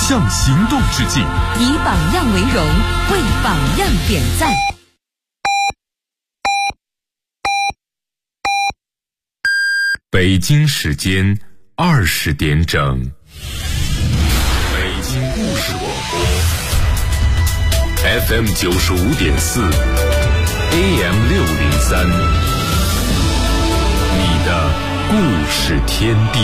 向行动致敬， 以榜样为荣，为榜样点赞。 北京时间20点整，北京故事广播 FM 95.4 AM 603，你的故事天地。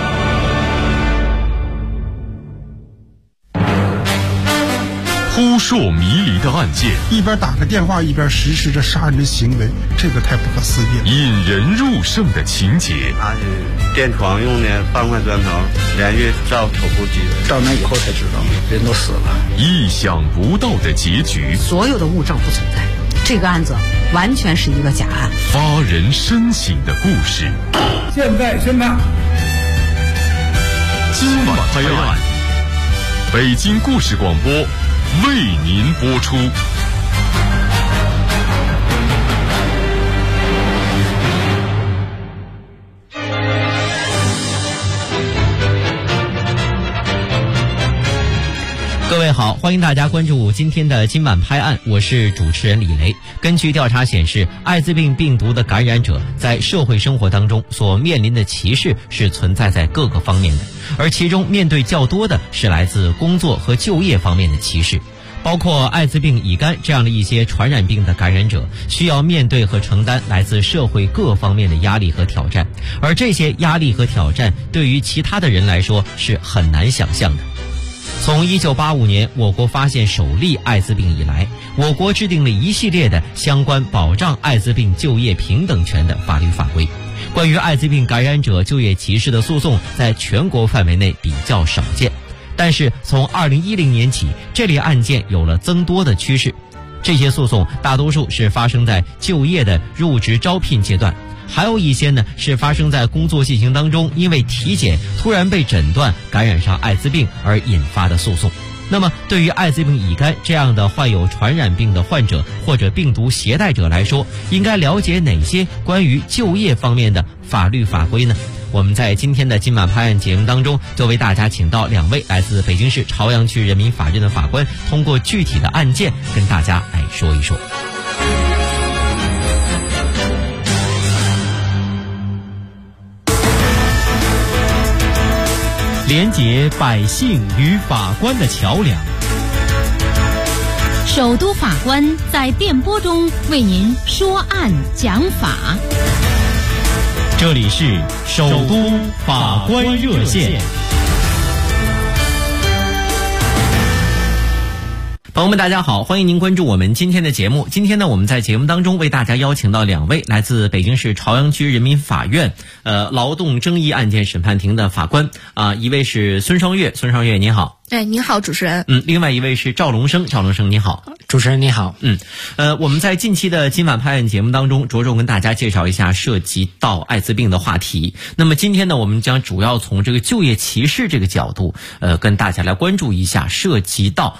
扑朔迷离的案件， 一边打个电话一边实施着杀人的行为，这个太不可思议了。 引人入胜的情节， 他是电床用的半块砖头连续照头部击的， 到那以后才知道人都死了。 意想不到的结局， 所有的物证不存在，这个案子完全是一个假案。 发人深省的故事， 现在宣判。 今晚拍案，北京故事广播为您播出。 各位好，欢迎大家关注今天的今晚拍案，我是主持人李雷。根据调查显示，艾滋病病毒的感染者在社会生活当中所面临的歧视是存在在各个方面的，而其中面对较多的是来自工作和就业方面的歧视。包括艾滋病、乙肝这样的一些传染病的感染者，需要面对和承担来自社会各方面的压力和挑战，而这些压力和挑战对于其他的人来说是很难想象的。从1985年我国发现首例艾滋病以来，我国制定了一系列的相关保障艾滋病就业平等权的法律法规。关于艾滋病感染者就业歧视的诉讼在全国范围内比较少见，但是从2010年起，这类案件有了增多的趋势。这些诉讼大多数是发生在就业的入职招聘阶段，还有一些呢是发生在工作进行当中，因为体检突然被诊断感染上艾滋病而引发的诉讼。那么对于艾滋病、乙肝这样的患有传染病的患者或者病毒携带者来说，应该了解哪些关于就业方面的法律法规呢？我们在今天的今晚拍案节目当中，就为大家请到2位来自北京市朝阳区人民法院的法官，通过具体的案件跟大家来说一说。连结百姓与法官的桥梁， 首都法官在电波中为您说案讲法。 这里是首都法官热线。朋友们大家好，欢迎您关注我们今天的节目。今天呢，我们在节目当中为大家邀请到2位来自北京市朝阳区人民法院劳动争议案件审判庭的法官一位是孙双月，孙双月您好。 您好，主持人。 另外一位是赵龙生，赵龙生你好。 主持人你好。 我们在近期的今晚拍案节目当中，着重跟大家介绍一下涉及到艾滋病的话题。那么今天呢，我们将主要从这个就业歧视这个角度，跟大家来关注一下涉及到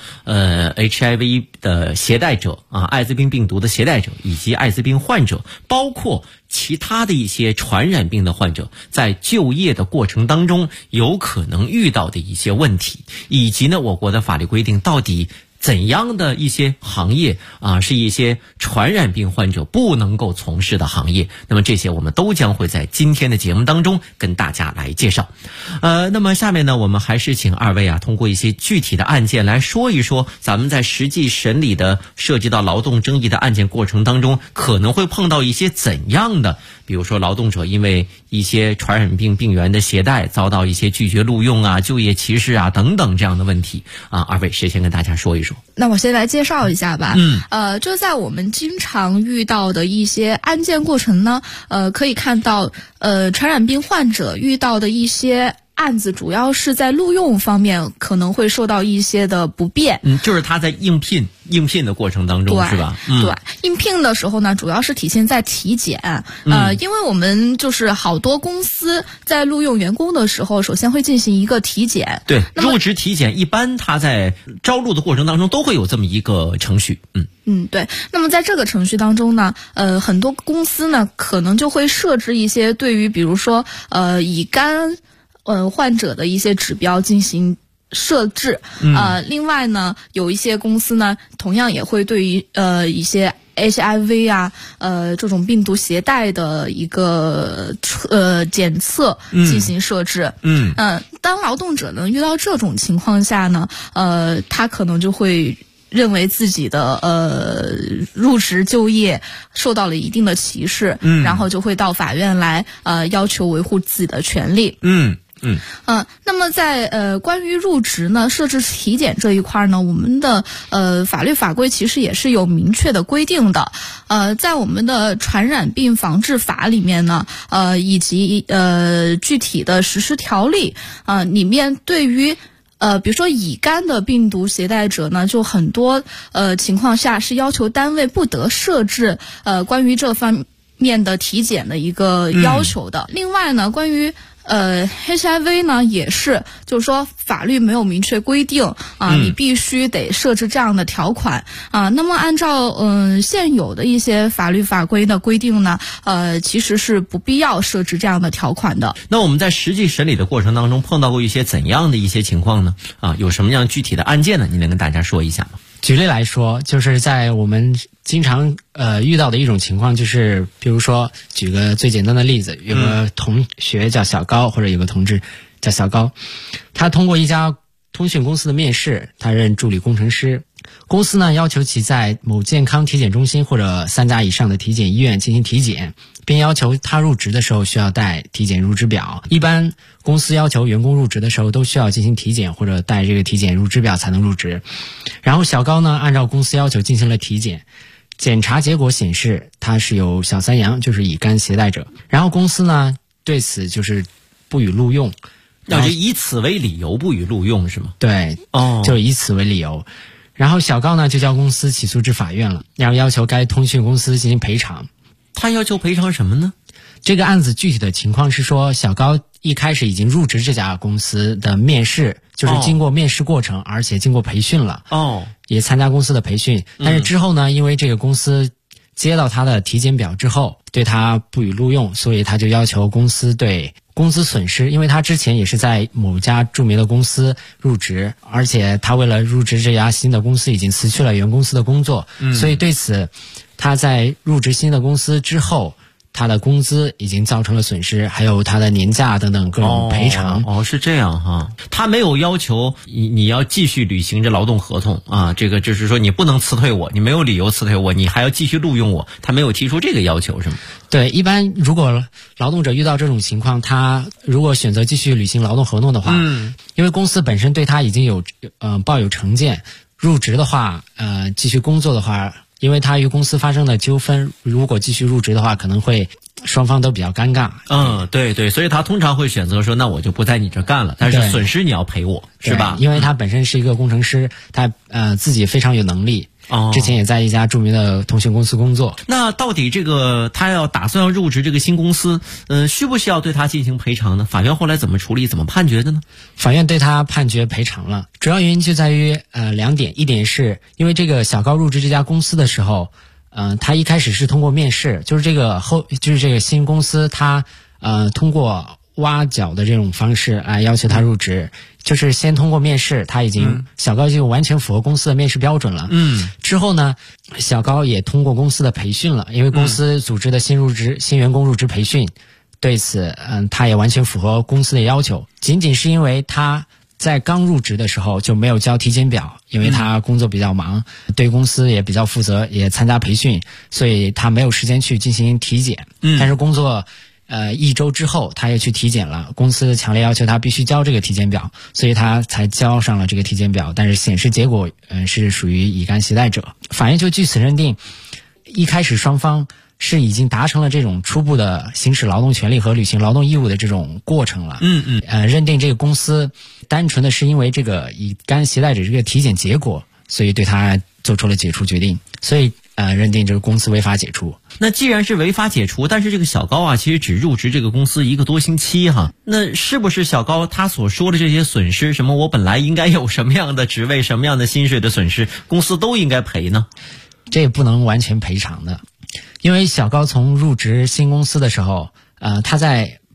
HIV 的携带者艾滋病病毒的携带者以及艾滋病患者，包括其他的一些传染病的患者在就业的过程当中有可能遇到的一些问题，以及呢我国的法律规定到底怎样的一些行业是一些传染病患者不能够从事的行业。那么这些我们都将会在今天的节目当中跟大家来介绍。那么下面呢，我们还是请2位通过一些具体的案件来说一说咱们在实际审理的涉及到劳动争议的案件过程当中可能会碰到一些怎样的，比如说劳动者因为一些传染病病源的携带遭到一些拒绝录用就业歧视等等这样的问题2位谁先跟大家说一说？ 那我先来介绍一下吧。这在我们经常遇到的一些案件过程呢，可以看到传染病患者遇到的一些案子主要是在录用方面可能会受到一些的不便。 就是他在应聘的过程当中是吧？ 对，应聘的时候呢，主要是体现在体检。因为我们就是好多公司在录用员工的时候，首先会进行一个体检。 对，入职体检一般他在招录的过程当中都会有这么一个程序。 对。那么在这个程序当中呢，很多公司呢可能就会设置一些对于比如说乙肝患者的一些指标进行设置。另外呢，有一些公司呢，同样也会对于一些HIV 啊，这种病毒携带的一个检测进行设置。当劳动者呢遇到这种情况下呢，他可能就会认为自己的入职就业受到了一定的歧视，然后就会到法院来要求维护自己的权利。那么在关于入职呢设置体检这一块呢，我们的法律法规其实也是有明确的规定的。在我们的传染病防治法里面呢，以及具体的实施条例里面，对于比如说乙肝的病毒携带者呢，就很多情况下是要求单位不得设置关于这方面的体检的一个要求的。另外呢，关于HIV 呢也是，就是说法律没有明确规定你必须得设置这样的条款那么按照现有的一些法律法规的规定呢，其实是不必要设置这样的条款的。 那我们在实际审理的过程当中碰到过一些怎样的一些情况呢？有什么样具体的案件呢？你能跟大家说一下吗？ 举例来说，就是在我们经常遇到的一种情况，就是比如说举个最简单的例子，有个同学叫小高，或者有个同志叫小高，他通过一家通讯公司的面试，他任助理工程师。公司呢要求其在某健康体检中心或者3家以上的体检医院进行体检，并要求他入职的时候需要带体检入职表。一般公司要求员工入职的时候都需要进行体检或者带这个体检入职表才能入职。然后小高呢按照公司要求进行了体检，检查结果显示他是有小三阳，就是乙肝携带者。然后公司呢对此就是不予录用， 就以此为理由不予录用是吗？ 对，就以此为理由。然后小高呢就叫公司起诉至法院了，然后要求该通讯公司进行赔偿。 他要求赔偿什么呢？ 这个案子具体的情况是说，小高一开始已经入职这家公司的面试，就是经过面试过程，而且经过培训了，也参加公司的培训。但是之后呢，因为这个公司接到他的体检表之后，对他不予录用，所以他就要求公司对公司损失，因为他之前也是在某家著名的公司入职，而且他为了入职这家新的公司已经辞去了原公司的工作，所以对此他在入职新的公司之后，他的工资已经造成了损失，还有他的年假等等各种赔偿。 是这样哈，他没有要求你要继续履行这劳动合同这个就是说你不能辞退我，你没有理由辞退我，你还要继续录用我，他没有提出这个要求是吗？ 对，一般如果劳动者遇到这种情况，他如果选择继续履行劳动合同的话，因为公司本身对他已经有抱有成见，入职的话继续工作的话，因为他与公司发生的纠纷，如果继续入职的话，可能会双方都比较尴尬。 对，所以他通常会选择说，那我就不在你这干了，但是损失你要赔我，是吧？ 因为他本身是一个工程师，他自己非常有能力。之前也在一家著名的通讯公司工作。 那到底这个他打算要入职这个新公司，需不需要对他进行赔偿呢？法院后来怎么处理，怎么判决的呢？ 法院对他判决赔偿了，主要原因就在于2点。一点是因为这个小高入职这家公司的时候，他一开始是通过面试，就是这个新公司他通过挖角的这种方式来要求他入职，就是先通过面试，他小高就完全符合公司的面试标准了。之后呢，小高也通过公司的培训了，因为公司组织的新员工入职培训，对此他也完全符合公司的要求。仅仅是因为他在刚入职的时候就没有交体检表，因为他工作比较忙，对公司也比较负责，也参加培训，所以他没有时间去进行体检。但是工作1周之后他也去体检了，公司强烈要求他必须交这个体检表，所以他才交上了这个体检表，但是显示结果是属于乙肝携带者。法院就据此认定，一开始双方是已经达成了这种初步的行使劳动权利和履行劳动义务的这种过程了。认定这个公司单纯的是因为这个乙肝携带者这个体检结果，所以对他做出了解除决定，所以认定这个公司违法解除。 那既然是违法解除，但是这个小高其实只入职这个公司1个多星期哈，那是不是小高他所说的这些损失，什么我本来应该有什么样的职位、什么样的薪水的损失，公司都应该赔呢？ 这也不能完全赔偿的，因为小高从入职新公司的时候，他在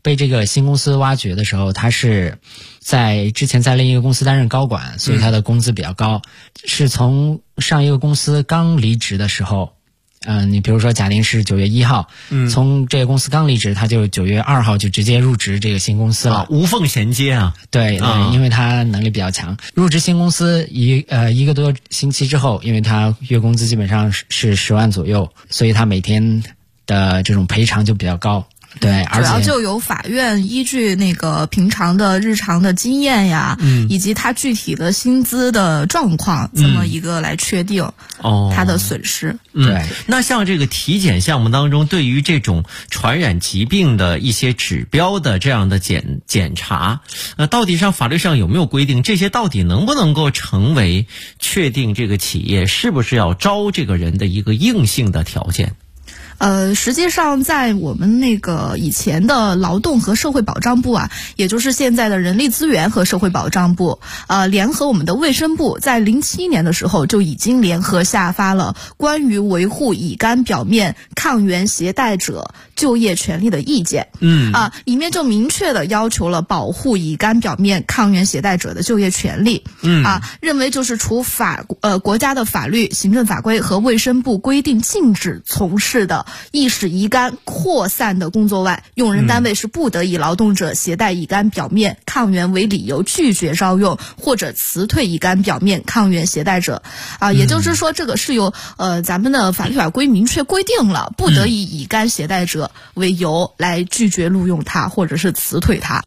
被这个新公司挖掘的时候，他是之前在另一个公司担任高管，所以他的工资比较高。是从上一个公司刚离职的时候，你比如说贾玲是9月1号，从这个公司刚离职，他就9月2号就直接入职这个新公司了， 无缝衔接啊。 对，因为他能力比较强，入职新公司一个多星期之后，因为他月工资基本上是10万左右，所以他每天的这种赔偿就比较高。对，而且主要就由法院依据那个平常的日常的经验呀，以及他具体的薪资的状况，这么一个来确定他的损失。 对， 那像这个体检项目当中，对于这种传染疾病的一些指标的这样的检查，到底上法律上有没有规定？这些到底能不能够成为确定这个企业是不是要招这个人的一个硬性的条件？ 实际上在我们那个以前的劳动和社会保障部啊，也就是现在的人力资源和社会保障部，联合我们的卫生部，在07年的时候就已经联合下发了关于维护乙肝表面抗原携带者就业权利的意见。里面就明确的要求了保护乙肝表面抗原携带者的就业权利。认为就是除国家的法律、行政法规和卫生部规定禁止从事的易使乙肝扩散的工作外，用人单位是不得以劳动者携带乙肝表面抗原为理由拒绝招用或者辞退乙肝表面抗原携带者。也就是说，这个是由咱们的法律法规明确规定了，不得以乙肝携带者为由来拒绝录用他或者是辞退他。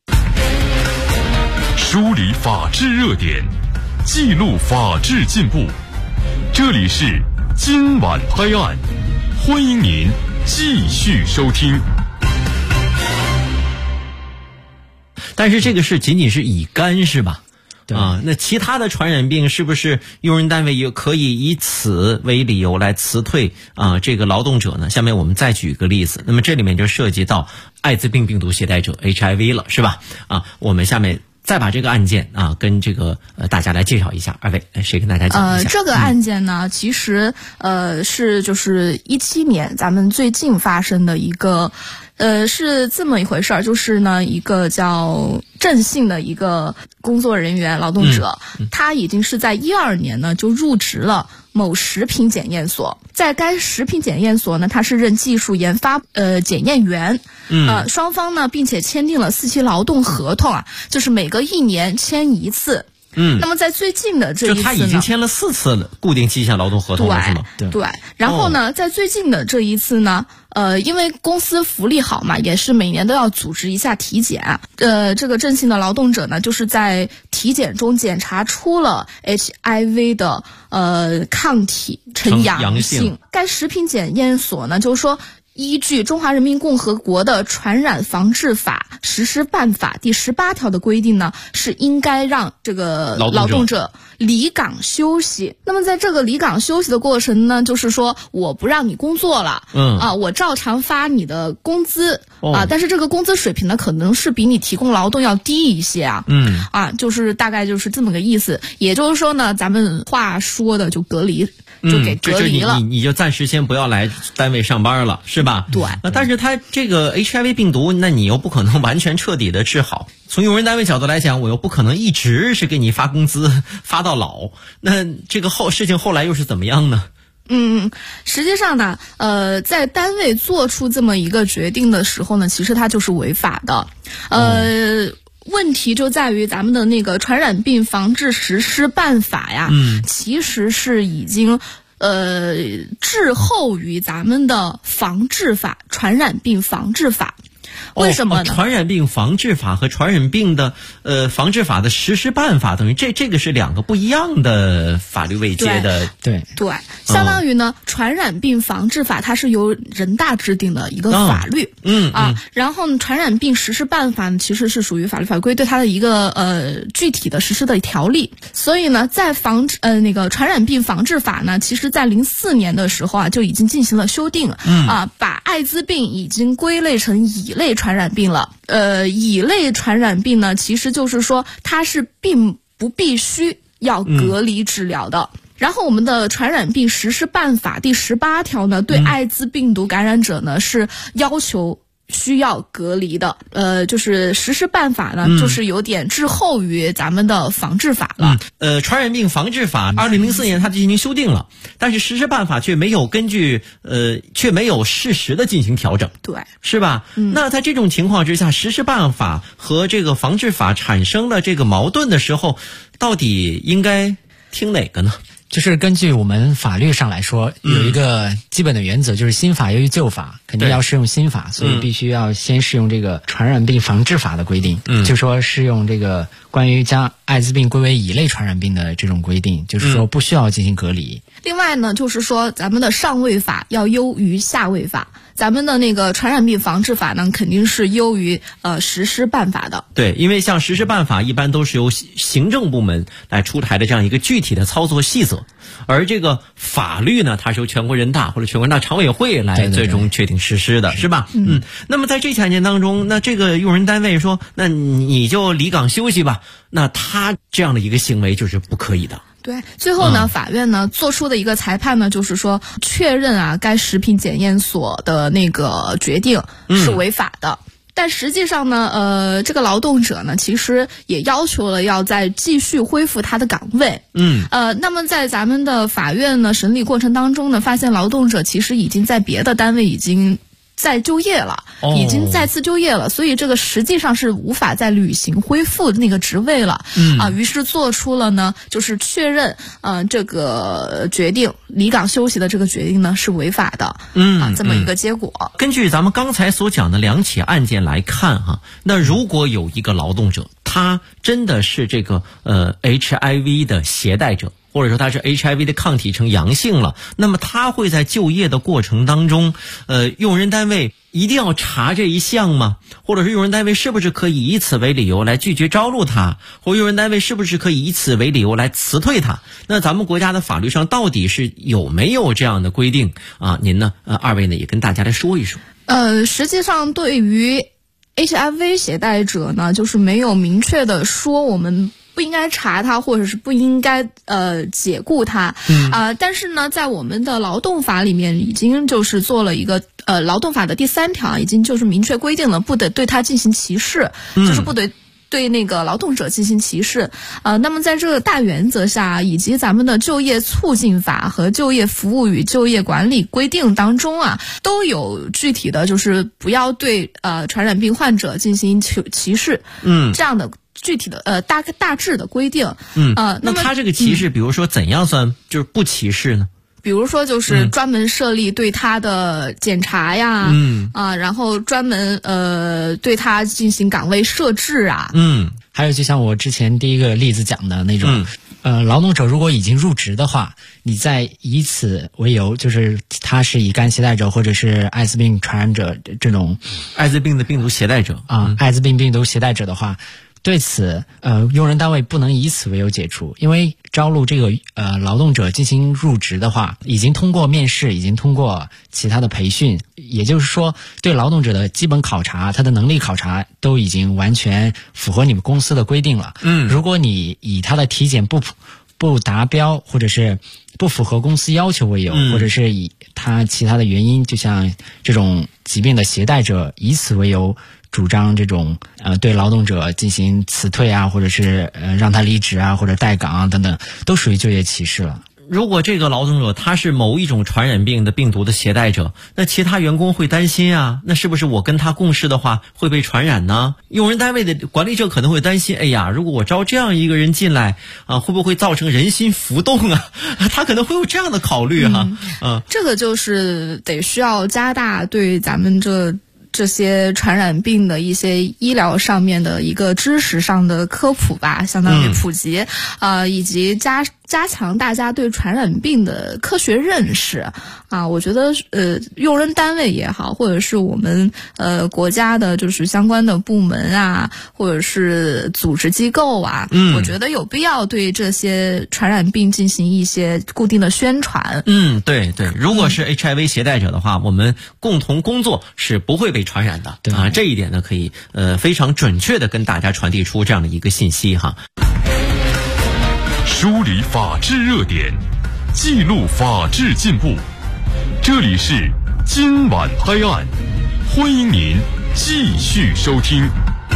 梳理法治热点，记录法治进步。这里是今晚拍案。欢迎您继续收听。 但是这个是仅仅是乙肝是吧？对那其他的传染病是不是用人单位也可以以此为理由来辞退这个劳动者呢？下面我们再举一个例子，那么这里面就涉及到艾滋病病毒携带者 HIV 了，是吧？我们下面再把这个案件跟这个大家来介绍一下。二位谁跟大家讲一下？ 这个案件呢，其实是就是17年咱们最近发生的一个是这么一回事儿，就是呢一个叫郑姓的一个工作人员劳动者，他已经是在12年呢就入职了某食品检验所，在该食品检验所呢，他是任技术研发检验员。双方呢并且签订了4期劳动合同就是每隔1年签1次。那么在最近的这一次呢， 就他已经签了4次了固定期限劳动合同了，是吗？ 对。然后呢，在最近的这一次呢，因为公司福利好嘛，也是每年都要组织一下体检。这个郑姓的劳动者呢，就是在体检中检查出了 HIV 的抗体呈阳性。该食品检验所呢，就是说，依据《中华人民共和国的传染防治法实施办法》第18条的规定呢，是应该让这个劳动者离岗休息。那么在这个离岗休息的过程呢，就是说我不让你工作了，我照常发你的工资但是这个工资水平呢，可能是比你提供劳动要低一些就是大概就是这么个意思。也就是说呢，咱们话说的就隔离。就给隔离了， 你就暂时先不要来单位上班了，是吧？ 对。 但是他这个 HIV 病毒，那你又不可能完全彻底的治好。从用人单位角度来讲，我又不可能一直是给你发工资发到老。那这个事情后来又是怎么样呢？ 实际上呢，在单位做出这么一个决定的时候呢，其实它就是违法的。问题就在于咱们的那个传染病防治实施办法呀，其实是已经滞后于咱们的防治法《传染病防治法》。为什么呢？ 传染病防治法和传染病的防治法的实施办法，等于这个是2个不一样的法律位阶的。 对， 相当于呢，传染病防治法它是由人大制定的一个法律。然后呢，传染病实施办法呢，其实是属于法律法规对它的一个具体的实施的条例。所以呢，在那个传染病防治法呢，其实在04年的时候就已经进行了修订把艾滋病已经归类成乙类传染病了。乙类传染病呢，其实就是说它是并不必须要隔离治疗的。然后我们的传染病实施办法第18条呢，对艾滋病毒感染者呢是要求需要隔离的。就是实施办法呢，就是有点滞后于咱们的防治法了。 传染病防治法2004年它进行修订了，但是实施办法却没有却没有适时的进行调整， 对， 是吧？那在这种情况之下，实施办法和这个防治法产生了这个矛盾的时候，到底应该听哪个呢？ 就是根据我们法律上来说，有一个基本的原则，就是新法优于旧法，肯定要适用新法，所以必须要先适用这个传染病防治法的规定，就说适用这个关于将艾滋病归为乙类传染病的这种规定，就是说不需要进行隔离。 另外呢，就是说咱们的上位法要优于下位法，咱们的那个传染病防治法呢，肯定是优于实施办法的。 对，因为像实施办法一般都是由行政部门来出台的这样一个具体的操作细则，而这个法律呢，它是由全国人大或者全国人大常委会来最终确定实施的，是吧？那么在这起案件当中，那这个用人单位说，那你就离岗休息吧，那他这样的一个行为就是不可以的。 对，最后呢，法院呢做出的一个裁判呢，就是说确认该食品检验所的那个决定是违法的。但实际上呢，这个劳动者呢，其实也要求了要再继续恢复他的岗位。那么在咱们的法院呢审理过程当中呢，发现劳动者其实已经在别的单位已经再就业了，已经再次就业了，所以这个实际上是无法再履行恢复那个职位了。于是做出了呢，就是确认这个决定离岗休息的这个决定呢是违法的。这么一个结果。 根据咱们刚才所讲的2起案件来看那如果有一个劳动者，他真的是这个HIV 的携带者，或者说他是 HIV 的抗体呈阳性了，那么他会在就业的过程当中，用人单位一定要查这一项吗？或者是用人单位是不是可以以此为理由来拒绝招录他？或用人单位是不是可以以此为理由来辞退他？那咱们国家的法律上到底是有没有这样的规定啊？您呢，二位呢也跟大家来说一说。 实际上对于 HIV 携带者呢，就是没有明确的说我们不应该查他，或者是不应该解雇他。但是呢，在我们的劳动法里面已经就是做了一个劳动法的第3条已经就是明确规定了，不得对他进行歧视，就是不得对那个劳动者进行歧视。那么在这个大原则下，以及咱们的就业促进法和就业服务与就业管理规定当中都有具体的就是不要对传染病患者进行歧视。这样的具体的大致的规定。 那他这个歧视，比如说怎样算就是不歧视呢？ 比如说就是专门设立对他的检查呀，然后专门对他进行岗位设置啊。 还有就像我之前第一个例子讲的那种，劳动者如果已经入职的话，你再以此为由，就是他是乙肝携带者或者是艾滋病传染者这种艾滋病的病毒携带者艾滋病病毒携带者的话，对此用人单位不能以此为由解除，因为招录这个劳动者进行入职的话，已经通过面试，已经通过其他的培训，也就是说对劳动者的基本考察，他的能力考察都已经完全符合你们公司的规定了。如果你以他的体检不达标，或者是不符合公司要求为由，或者是以他其他的原因，就像这种疾病的携带者以此为由主张这种对劳动者进行辞退啊，或者是让他离职啊，或者待岗啊等等，都属于就业歧视了。 如果这个劳动者他是某一种传染病的病毒的携带者，那其他员工会担心啊，那是不是我跟他共事的话会被传染呢？用人单位的管理者可能会担心，哎呀，如果我招这样一个人进来会不会造成人心浮动啊？他可能会有这样的考虑这个就是得需要加大对咱们这些传染病的一些医疗上面的一个知识上的科普吧，相当于普及，以及加强大家对传染病的科学认识我觉得用人单位也好，或者是我们国家的就是相关的部门或者是组织机构我觉得有必要对这些传染病进行一些固定的宣传。 对，如果是 HIV 携带者的话，我们共同工作是不会被传染的这一点呢可以非常准确的跟大家传递出这样的一个信息梳理法治热点，记录法治进步。这里是今晚拍案，欢迎您继续收听。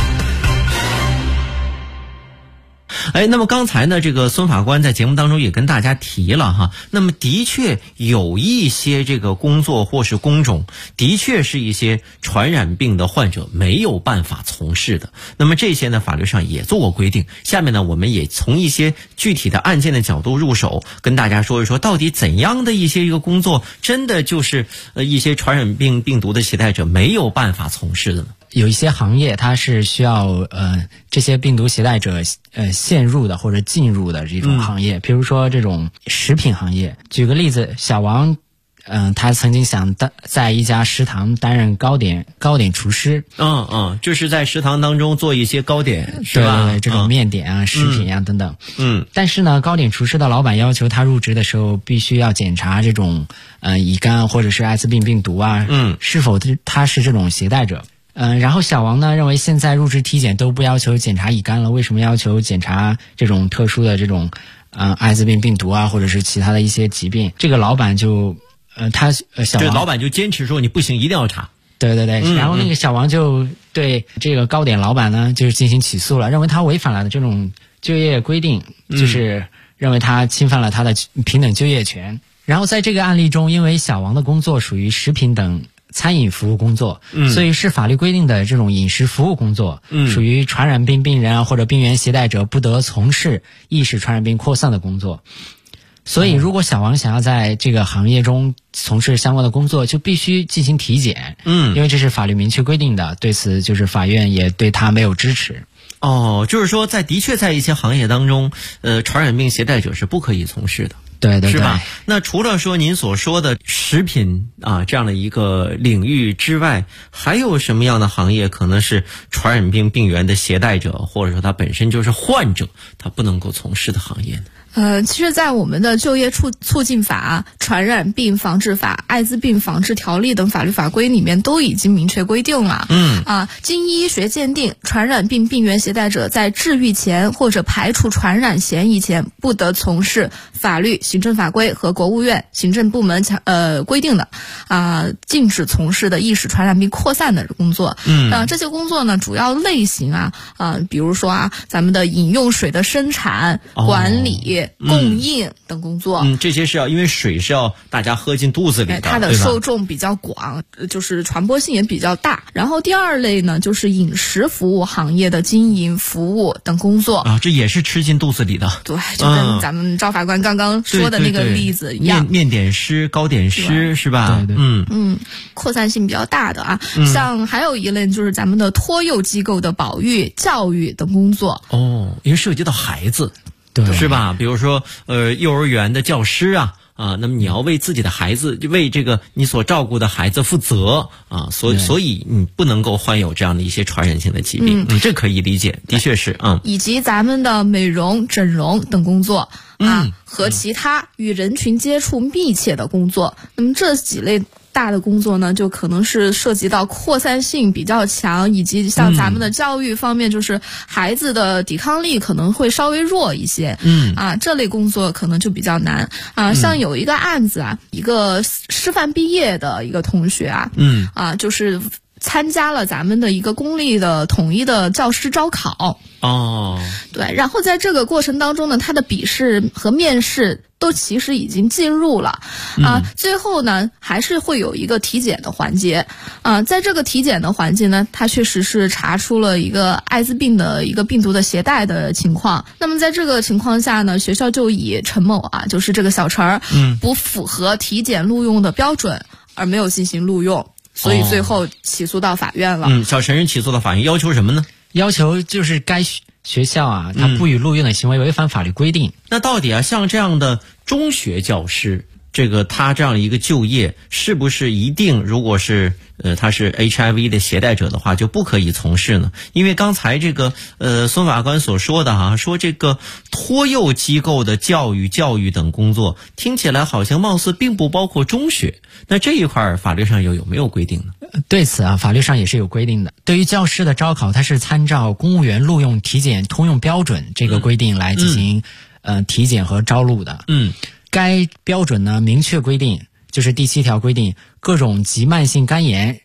那么刚才呢，这个孙法官在节目当中也跟大家提了哈，那么的确有一些这个工作或是工种，的确是一些传染病的患者没有办法从事的。那么这些呢，法律上也做过规定。下面呢，我们也从一些具体的案件的角度入手，跟大家说一说，到底怎样的一个工作，真的就是一些传染病病毒的携带者没有办法从事的呢？ 有一些行业它是需要这些病毒携带者陷入的或者进入的这种行业，比如说这种食品行业。举个例子，小王他曾经想在一家食堂担任糕点厨师。 就是在食堂当中做一些糕点，是吧？ 对，这种面点啊、食品啊等等。但是呢，糕点厨师的老板要求他入职的时候必须要检查这种乙肝或者是艾滋病病毒啊，是否他是这种携带者。然后小王呢认为现在入职体检都不要求检查乙肝了，为什么要求检查这种特殊的这种艾滋病病毒啊，或者是其他的一些疾病？这个老板就小王这老板就坚持说你不行，一定要查。 对，然后那个小王就对这个糕点老板呢就是进行起诉了，认为他违反了这种就业规定，就是认为他侵犯了他的平等就业权。然后在这个案例中，因为小王的工作属于食品等餐饮服务工作，所以是法律规定的这种饮食服务工作，属于传染病病人或者病原携带者不得从事易使传染病扩散的工作。所以如果小王想要在这个行业中从事相关的工作，就必须进行体检，因为这是法律明确规定的。对此就是法院也对他没有支持。 就是说的确在一些行业当中，传染病携带者是不可以从事的。 对， 是吧？那除了说您所说的食品这样的一个领域之外，还有什么样的行业可能是传染病病原的携带者，或者说他本身就是患者，他不能够从事的行业呢？ 其实在我们的就业促进法、传染病防治法、艾滋病防治条例等法律法规里面都已经明确规定了。经医学鉴定，传染病病原携带者在治愈前或者排除传染嫌疑前，不得从事法律、行政法规和国务院行政部门规定的禁止从事的易使传染病扩散的工作。这些工作呢，主要类型比如说咱们的饮用水的生产、管理、供应等工作。 这些是因为水是要大家喝进肚子里的， 它的受众比较广，就是传播性也比较大。然后第二类呢，就是饮食服务行业的经营、服务等工作。 这也是吃进肚子里的。 对，就跟咱们赵法官刚刚说的那个例子一样。 面点师、糕点师是吧？ 对， 扩散性比较大的像还有一类就是咱们的托幼机构的保育、教育等工作。 因为涉及到孩子。 对， 是吧？比如说幼儿园的教师那么你要为自己的孩子，为这个你所照顾的孩子负责所以你不能够患有这样的一些传染性的疾病。这可以理解，的确是以及咱们的美容、整容等工作和其他与人群接触密切的工作。那么这几类大的工作呢，就可能是涉及到扩散性比较强，以及像咱们的教育方面，就是孩子的抵抗力可能会稍微弱一些。这类工作可能就比较难像有一个案子一个师范毕业的一个同学就是参加了咱们的一个公立的统一的教师招考。对，然后在这个过程当中呢，他的笔试和面试都其实已经进入了最后呢还是会有一个体检的环节在这个体检的环节呢，他确实是查出了一个艾滋病的一个病毒的携带的情况。那么在这个情况下呢，学校就以陈某就是这个小陈不符合体检录用的标准而没有进行录用，所以最后起诉到法院了。 小陈起诉到法院，要求什么呢？ 要求就是该学校他不予录用的行为违反法律规定。 那到底像这样的中学教师，他这样一个就业，是不是一定如果是他是 HIV 的携带者的话就不可以从事呢？因为刚才孙法官所说的说这个托幼机构的教育等工作，听起来好像貌似并不包括中学。那这一块法律上有没有规定呢？ 对此法律上也是有规定的。对于教师的招考，它是参照公务员录用体检通用标准这个规定来进行体检和招录的。该标准呢明确规定，就是第7条规定，各种急慢性肝炎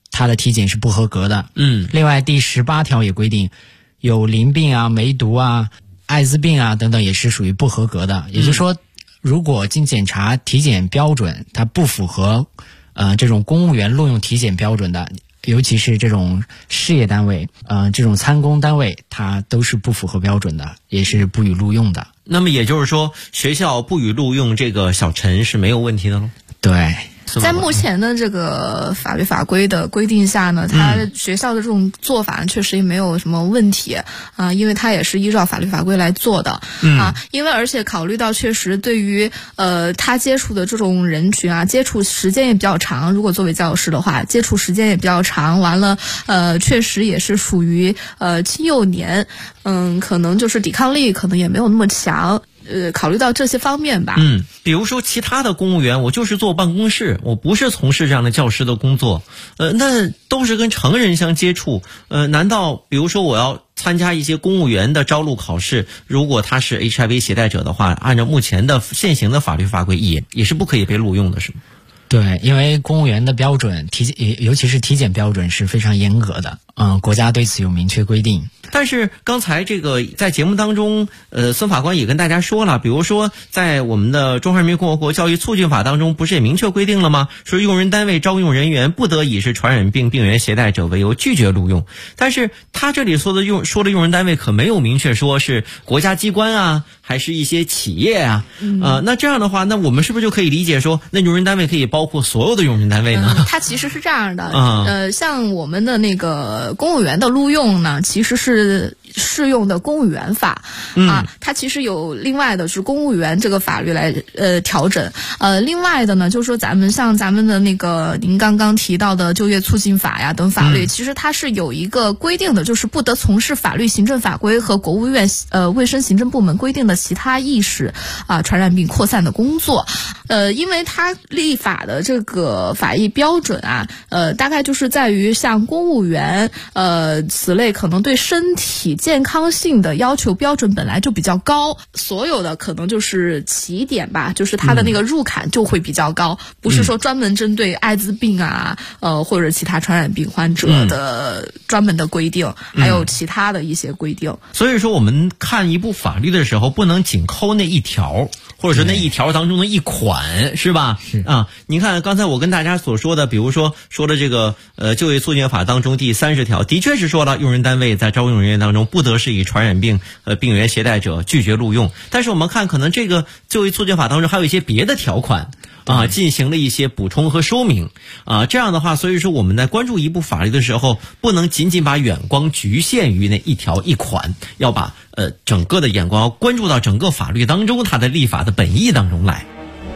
他的体检是不合格的。另外第18条也规定，有淋病啊、梅毒啊、艾滋病啊等等也是属于不合格的。也就是说，如果经检查体检标准它不符合这种公务员录用体检标准的，尤其是这种事业单位这种参公单位，它都是不符合标准的，也是不予录用的。 那么也就是说，学校不予录用这个小陈是没有问题的喽？ 对。 在目前的这个法律法规的规定下呢，他学校的这种做法确实也没有什么问题因为他也是依照法律法规来做的因为而且考虑到确实对于他接触的这种人群接触时间也比较长，如果作为教师的话，接触时间也比较长，完了确实也是属于青幼年，可能就是抵抗力可能也没有那么强。考虑到这些方面吧。 比如说其他的公务员，我就是坐办公室，我不是从事这样的教师的工作，那都是跟成人相接触，难道比如说我要参加一些公务员的招录考试，如果他是 HIV 携带者的话，按照目前的现行的法律法规也是不可以被录用的，是吗？ 对，因为公务员的标准尤其是体检标准是非常严格的，国家对此有明确规定。 但是刚才这个在节目当中，孙法官也跟大家说了，比如说在我们的《中华人民共和国教育促进法》当中，不是也明确规定了吗？说用人单位招用人员不得以是传染病病原携带者为由拒绝录用。但是他这里说的用人单位可没有明确说是国家机关啊，还是一些企业啊。那这样的话，那我们是不是就可以理解说，那用人单位可以包括所有的用人单位呢？ 它其实是这样的，像我们的那个公务员的录用呢，其实是适用的公务员法它其实有另外的是公务员这个法律来调整。另外的呢，就是说咱们的那个您刚刚提到的就业促进法呀等法律，其实它是有一个规定的，就是不得从事法律行政法规和国务院卫生行政部门规定的其他意识传染病扩散的工作。因为它立法的这个法益标准大概就是在于像公务员此类可能对身体健康性的要求标准本来就比较高，所有的可能就是起点吧，就是它的那个入坎就会比较高，不是说专门针对艾滋病或者其他传染病患者的专门的规定，还有其他的一些规定。 所以说我们看一部法律的时候，不能仅抠那一条，或者说那一条当中的一款，是吧？是你看刚才我跟大家所说的，比如说的这个就业促进法当中第30条，的确是说了用人单位在招用人员当中不得是以传染病病原携带者拒绝录用。但是我们看可能这个就业促进法当中还有一些别的条款进行了一些补充和说明这样的话，所以说我们在关注一部法律的时候，不能仅仅把眼光局限于那一条一款，要把整个的眼光关注到整个法律当中它的立法的本意当中来。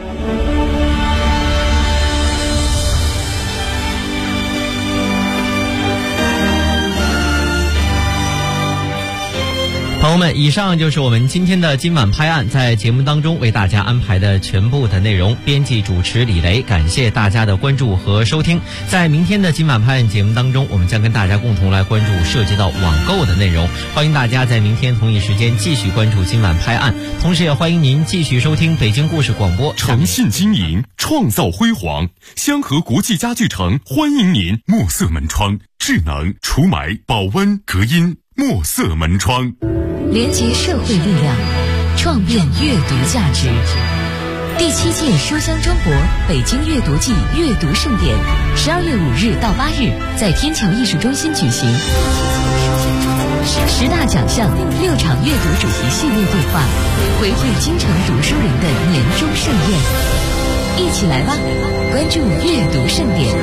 朋友们，以上就是我们今天的今晚拍案在节目当中为大家安排的全部的内容。编辑主持李雷，感谢大家的关注和收听。在明天的今晚拍案节目当中，我们将跟大家共同来关注涉及到网购的内容。欢迎大家在明天同一时间继续关注今晚拍案，同时也欢迎您继续收听北京故事广播。 诚信经营，创造辉煌，香河国际家具城欢迎您。墨色门窗，智能除霾、保温、隔音，墨色门窗。 连接社会力量，创变阅读价值。第7届书香中国北京阅读季阅读盛典，12月5日到8日在天桥艺术中心举行。10大奖项，6场阅读主题系列对话，回馈京城读书人的年终盛宴。一起来吧，关注阅读盛典。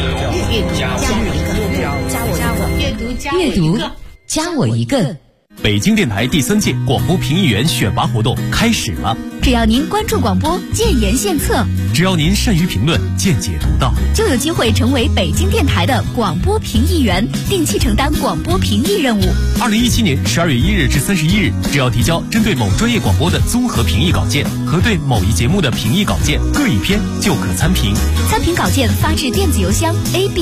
阅读加我一个。 北京电台第3届广播评议员选拔活动开始了。 只要您关注广播，建言献策； 只要您善于评论，见解独到， 就有机会成为北京电台的广播评议员，定期承担广播评议任务。 2017年12月1日至31日，只要提交针对某专业广播的综合评议稿件和对某一节目的评议稿件各一篇，就可参评。 参评稿件发至电子邮箱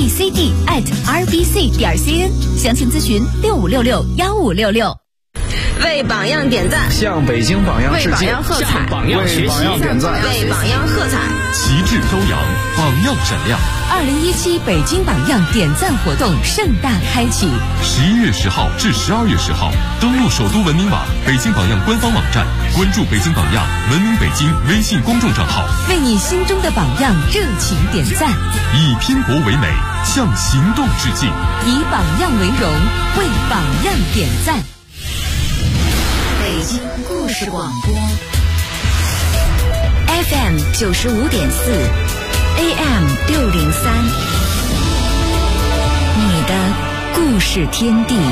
abcd@rbc.cn， 详情咨询65661566。 为榜样点赞， 向北京榜样致敬， 为榜样喝彩， 榜样学习，点赞， 为榜样喝彩， 旗帜飘扬，榜样闪亮。 2017北京榜样点赞活动盛大开启 ，11月10号至12月10号，登录首都文明网、北京榜样官方网站，关注北京榜样、文明北京微信公众账号， 为你心中的榜样热情点赞， 以拼搏为美，向行动致敬， 以榜样为荣，为榜样点赞。 北京故事广播 FM 95.4 AM 603，你的故事天地。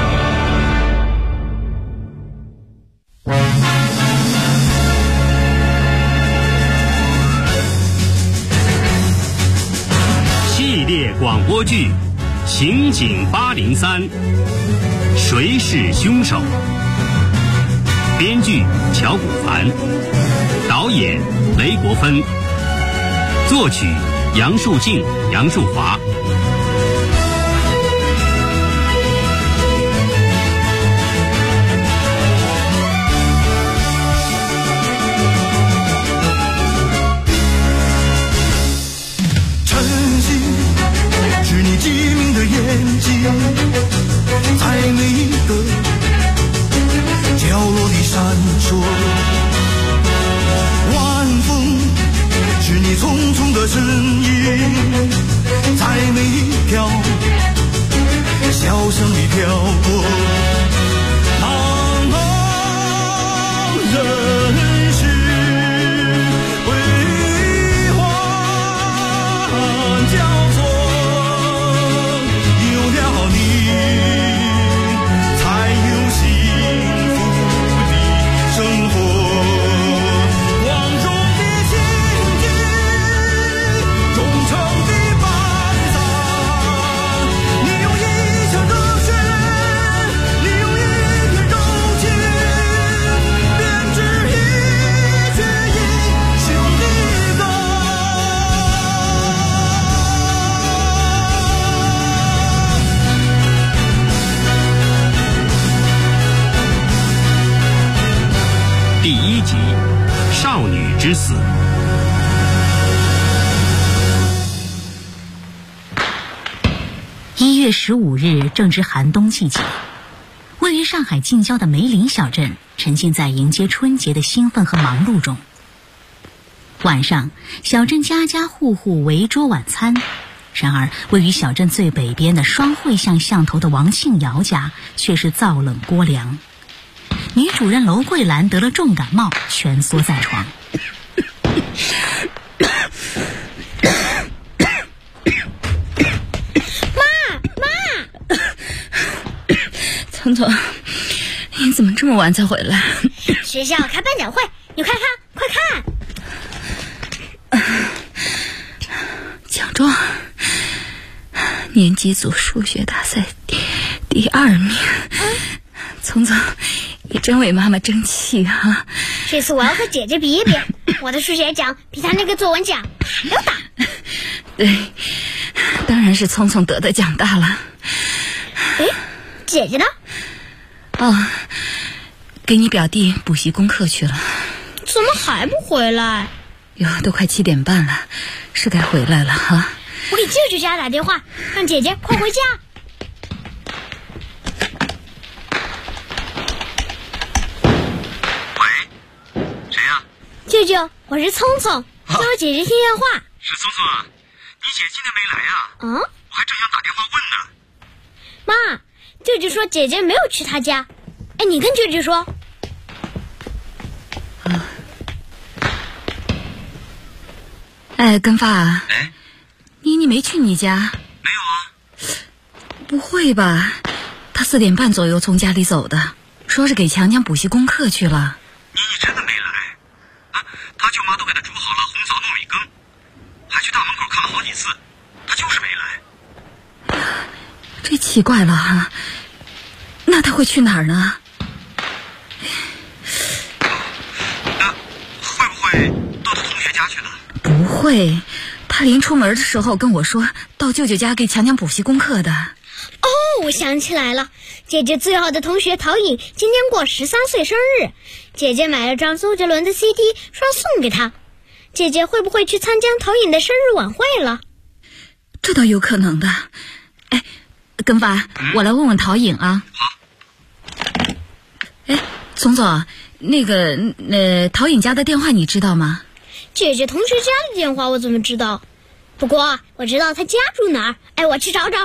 系列广播剧《刑警803》，谁是凶手？编剧乔古凡，导演雷国芬，作曲杨树静、杨树华。 晨曦是你机灵的眼睛，在每一个角落里闪烁，晚风是你匆匆的身影，在每一条小巷里飘过，茫茫人世辉煌交错，有了你才有幸福生活，光荣的情景，忠诚的伴郎，你用一腔热血，你用一片柔情，编织一阙英雄的歌。 第1集，少女之死。 1月15日正值寒冬季节，位于上海近郊的梅林小镇沉浸在迎接春节的兴奋和忙碌中。晚上，小镇家家户户围桌晚餐，然而位于小镇最北边的双汇巷巷头的王庆瑶家却是灶冷锅凉。女主人娄桂兰得了重感冒，蜷缩在床。 聪聪，你怎么这么晚才回来？ 学校开颁奖会，你快看，快看！ 奖状，年级组数学大赛第2名。聪聪，也真为妈妈争气啊！ 这次我要和姐姐比一比，我的数学奖比她那个作文奖还要大。 对，当然是聪聪得的奖大了。 哎，姐姐呢？ 哦，给你表弟补习功课去了。 怎么还不回来？ 哟，都快7点半了，是该回来了哈。 我给舅舅家打电话，让姐姐快回家。 喂，谁呀？ 舅舅，我是聪聪，给我姐姐听电话。 是聪聪啊，你姐今天没来啊？我还正想打电话问呢。 妈，舅舅说姐姐没有去他家。哎，你跟舅舅说。 哎，根发啊， 哎， 妮妮没去你家？ 没有啊。 不会吧？她4点半左右从家里走的，说是给强强补习功课去了。 妮妮真的没来啊？她舅妈都给她煮好了红枣糯米羹，还去大门口看了好几次，她就是没来。 这奇怪了哈，那她会去哪儿呢？ 会不会到她同学家去了？ 不会，她临出门的时候跟我说到舅舅家给强强补习功课的。 哦， 我想起来了，姐姐最好的同学陶颖今年过13岁生日，姐姐买了张周杰伦的 CD 说送给她。姐姐会不会去参加陶颖的生日晚会了？ 这倒有可能的。哎，跟凡，我来问问陶颖啊。哎，总总，那个陶颖家的电话你知道吗？ 姐姐同学家的电话我怎么知道？不过我知道她家住哪儿。哎，我去找找。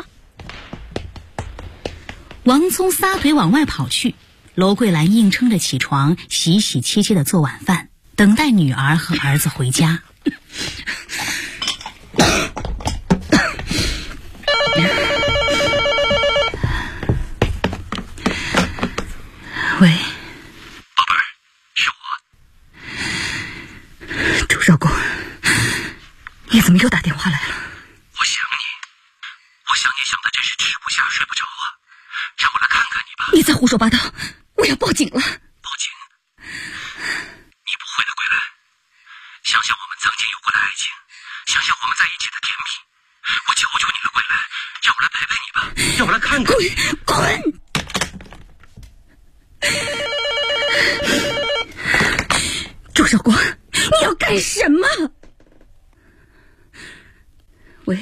王聪撒腿往外跑去，罗桂兰硬撑着起床，洗洗切切地做晚饭，等待女儿和儿子回家。 喂， 宝贝儿，是我。 周少公，你怎么又打电话来了？ 我想你想的真是吃不下睡不着啊，让我来看看你吧。 你再胡说八道，我要报警了。 报警？你不会的，桂兰。想想我们曾经有过的爱情，想想我们在一起的甜蜜，我求求你了，桂兰，让我来陪陪你吧，让我来看看你。 滚！周少光，你要干什么？喂，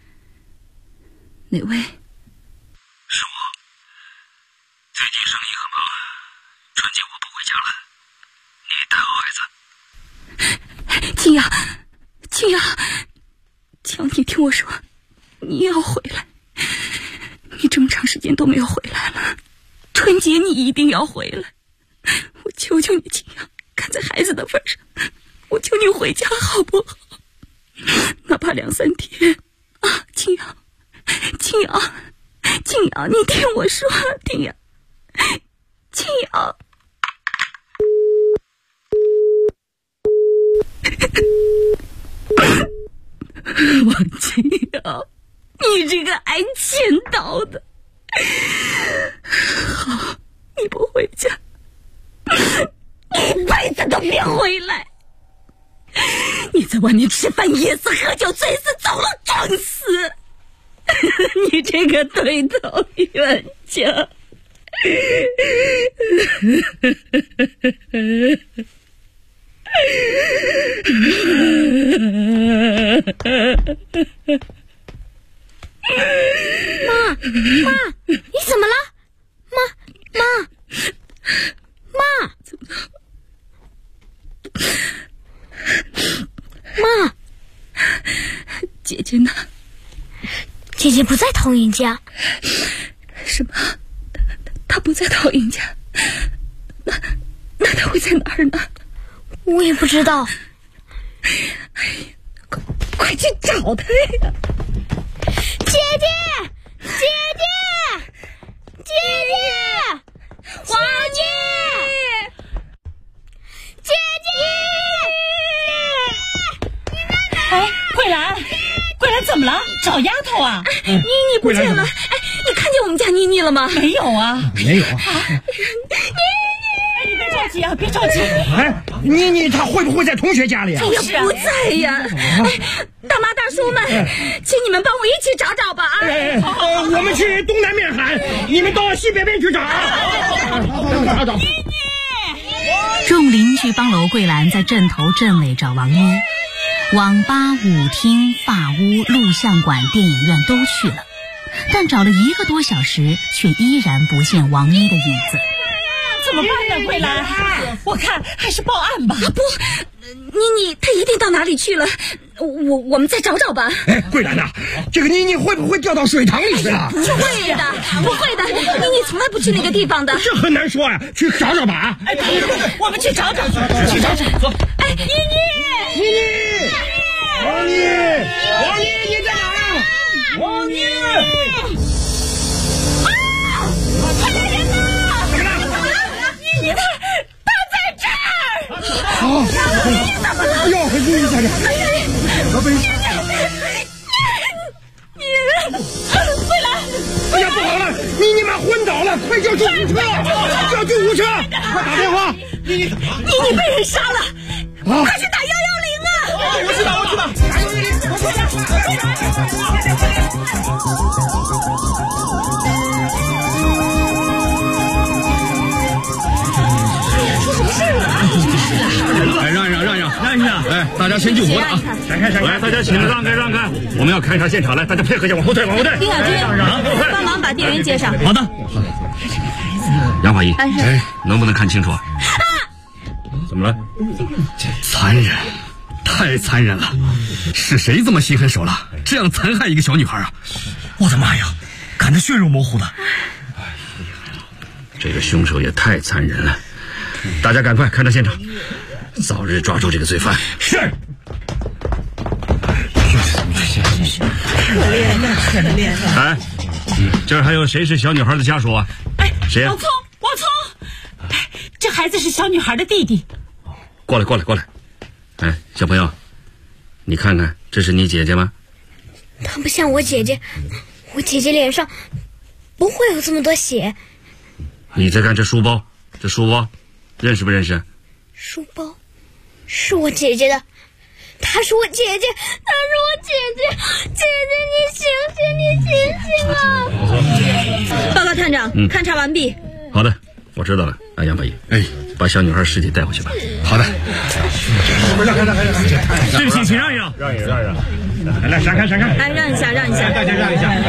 哪位？ 是我。最近生意很忙，春节我不回家了，你带好孩子。 青雅，青雅，求你听我说，你要回来。你这么长时间都没有回来了，春节你一定要回来。我求求你，青雅，看在孩子的份上，我求你回家好不好？哪怕2-3天啊，青瑶，青瑶，青瑶，你听我说，青瑶，青瑶。王青瑶，你这个爱钱刀的，好，你不回家，你一辈子都别回来。你在外面吃饭噎死，喝酒醉死，走路撞死，你这个对头冤家。 妈，你怎么了？妈，妈， 姐姐呢？ 姐姐不在陶颖家。 什么？她不在陶颖家？那她会在哪儿呢？ 我也不知道。 哎呀，快去找她呀！ 姐姐，花姐，姐姐， 哎，桂兰，怎么了？找丫头啊？ 妮妮不见了。哎，你看见我们家妮妮了吗？ 没有啊。 没有啊。 你别着急啊，别着急。 哎，妮妮她会不会在同学家里啊？ 哎呀，不在呀。哎，大妈大叔们，请你们帮我一起找找吧啊！ 我们去东南面喊，你们到西北边去找。 妮妮， 众邻居帮娄桂兰在镇头镇尾找王妮，网吧、舞厅、发屋、录像馆、电影院都去了，但找了1个多小时，却依然不见王妮的影子。 怎么办呢，桂兰？我看还是报案吧。 不，妮妮她一定到哪里去了，我们再找找吧。 哎，桂兰呐，这个妮妮会不会掉到水塘里去了？ 不会的，不会的，妮妮从来不去那个地方的。 这很难说呀，去找找吧啊！ 哎，我们去找找，去找找。走。 哎，妮妮， 王妮，你在哪儿？王妮。 快来人呐！妮妮她在这儿。 妮妮怎么了？哟，妮妮在这儿。老贝。 桂兰！ 哎呀，不好了，妮妮妈昏倒了，快叫救护车！叫救护车！快打电话！妮妮被人杀了！快去打110啊！ 我知道。打110，快！ 啊！ 哎，大家先救活的啊！ 闪开！ 来，大家请让开！我们要勘察现场，来，大家配合一下，往后退。 丁小军，帮忙把店员接上。 好的。杨法医，能不能看清楚？怎么了？ 残忍，太残忍了！是谁这么心狠手辣，这样残害一个小女孩啊？我的妈呀，看得血肉模糊的。 这个凶手也太残忍了，大家赶快勘察现场，早日抓住这个罪犯。 是。 可怜。 哎，这儿还有谁是小女孩的家属啊？ 哎， 谁呀？ 王聪，这孩子是小女孩的弟弟。 过来。哎，小朋友，你看看，这是你姐姐吗？ 她不像我姐姐，我姐姐脸上不会有这么多血。 你再看这书包，认识不认识？ 书包是我姐姐的，她是我姐姐，你醒醒啊！ 报告探长，勘察完毕。 好的，我知道了。哎，杨法医，把小女孩尸体带回去吧。 好的。 对不起，请让一让。 来，闪开！ 哎，让一下， 大家让一下。